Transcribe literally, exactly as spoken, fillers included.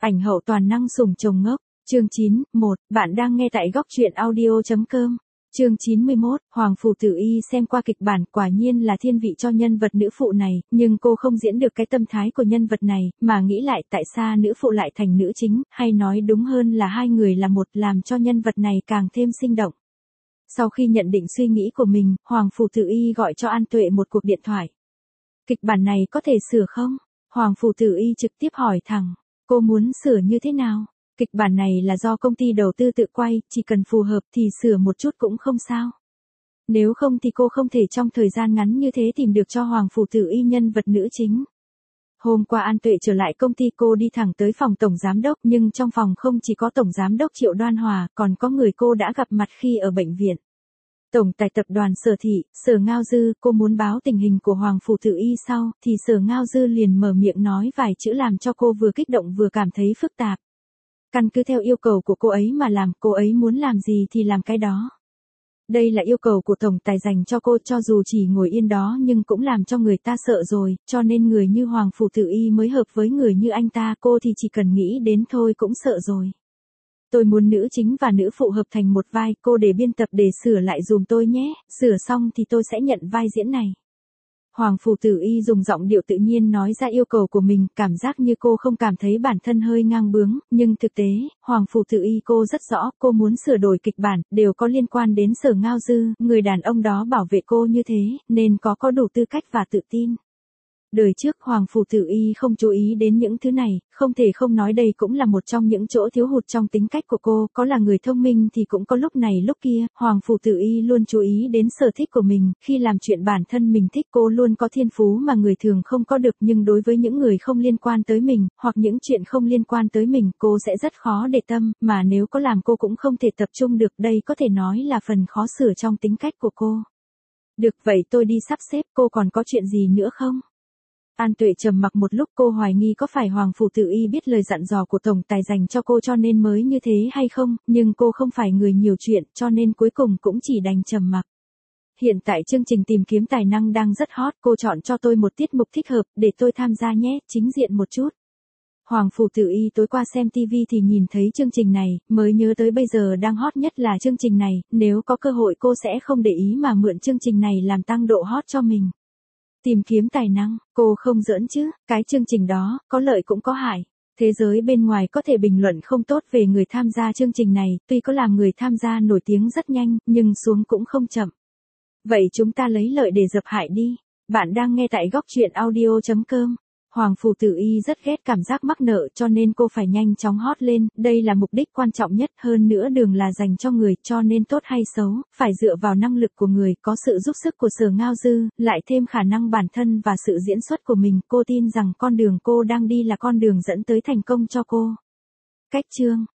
Ảnh hậu toàn năng sủng chồng ngốc. Chương chín, một, bạn đang nghe tại góc truyện audio chấm com. Chương chín mươi mốt, Hoàng Phủ Tử Y xem qua kịch bản, quả nhiên là thiên vị cho nhân vật nữ phụ này, nhưng cô không diễn được cái tâm thái của nhân vật này, mà nghĩ lại tại sao nữ phụ lại thành nữ chính, hay nói đúng hơn là hai người là một, làm cho nhân vật này càng thêm sinh động. Sau khi nhận định suy nghĩ của mình, Hoàng Phủ Tử Y gọi cho An Tuệ một cuộc điện thoại. Kịch bản này có thể sửa không? Hoàng Phủ Tử Y trực tiếp hỏi thẳng, cô muốn sửa như thế nào? Kịch bản này là do công ty đầu tư tự quay, chỉ cần phù hợp thì sửa một chút cũng không sao. Nếu không thì cô không thể trong thời gian ngắn như thế tìm được cho Hoàng Phủ Tử Y nhân vật nữ chính. Hôm qua An Tuệ trở lại công ty, cô đi thẳng tới phòng tổng giám đốc, nhưng trong phòng không chỉ có tổng giám đốc Triệu Đoan Hòa, còn có người cô đã gặp mặt khi ở bệnh viện. Tổng tài tập đoàn Sở Thị, Sở Ngao Dư, cô muốn báo tình hình của Hoàng Phủ Tử Y sau, thì Sở Ngao Dư liền mở miệng nói vài chữ làm cho cô vừa kích động vừa cảm thấy phức tạp. Căn cứ theo yêu cầu của cô ấy mà làm, cô ấy muốn làm gì thì làm cái đó. Đây là yêu cầu của tổng tài dành cho cô, cho dù chỉ ngồi yên đó nhưng cũng làm cho người ta sợ rồi, cho nên người như Hoàng Phủ Tử Y mới hợp với người như anh ta, cô thì chỉ cần nghĩ đến thôi cũng sợ rồi. Tôi muốn nữ chính và nữ phụ hợp thành một vai, cô để biên tập để sửa lại dùm tôi nhé, sửa xong thì tôi sẽ nhận vai diễn này. Hoàng Phủ Tử Y dùng giọng điệu tự nhiên nói ra yêu cầu của mình, cảm giác như cô không cảm thấy bản thân hơi ngang bướng, nhưng thực tế, Hoàng Phủ Tử Y cô rất rõ, cô muốn sửa đổi kịch bản, đều có liên quan đến Sở Ngao Dư, người đàn ông đó bảo vệ cô như thế, nên có có đủ tư cách và tự tin. Đời trước Hoàng Phủ Tử Y không chú ý đến những thứ này, không thể không nói đây cũng là một trong những chỗ thiếu hụt trong tính cách của cô, có là người thông minh thì cũng có lúc này lúc kia, Hoàng Phủ Tử Y luôn chú ý đến sở thích của mình, khi làm chuyện bản thân mình thích cô luôn có thiên phú mà người thường không có được, nhưng đối với những người không liên quan tới mình, hoặc những chuyện không liên quan tới mình, cô sẽ rất khó để tâm, mà nếu có làm cô cũng không thể tập trung được, đây có thể nói là phần khó sửa trong tính cách của cô. Được vậy tôi đi sắp xếp, cô còn có chuyện gì nữa không? An Tuệ trầm mặc một lúc, cô hoài nghi có phải Hoàng Phủ Tử Y biết lời dặn dò của tổng tài dành cho cô cho nên mới như thế hay không, nhưng cô không phải người nhiều chuyện cho nên cuối cùng cũng chỉ đành trầm mặc. Hiện tại chương trình tìm kiếm tài năng đang rất hot, cô chọn cho tôi một tiết mục thích hợp để tôi tham gia nhé, chính diện một chút. Hoàng Phủ Tử Y tối qua xem ti vi thì nhìn thấy chương trình này, mới nhớ tới bây giờ đang hot nhất là chương trình này, nếu có cơ hội cô sẽ không để ý mà mượn chương trình này làm tăng độ hot cho mình. Tìm kiếm tài năng, cô không giỡn chứ, cái chương trình đó, có lợi cũng có hại. Thế giới bên ngoài có thể bình luận không tốt về người tham gia chương trình này, tuy có làm người tham gia nổi tiếng rất nhanh, nhưng xuống cũng không chậm. Vậy chúng ta lấy lợi để dập hại đi. Bạn đang nghe tại góc truyện audio chấm com. Hoàng Phủ Tử Y rất ghét cảm giác mắc nợ cho nên cô phải nhanh chóng hot lên, đây là mục đích quan trọng nhất, hơn nữa đường là dành cho người, cho nên tốt hay xấu, phải dựa vào năng lực của người, có sự giúp sức của Sở Ngao Dư, lại thêm khả năng bản thân và sự diễn xuất của mình, cô tin rằng con đường cô đang đi là con đường dẫn tới thành công cho cô. Cách chương,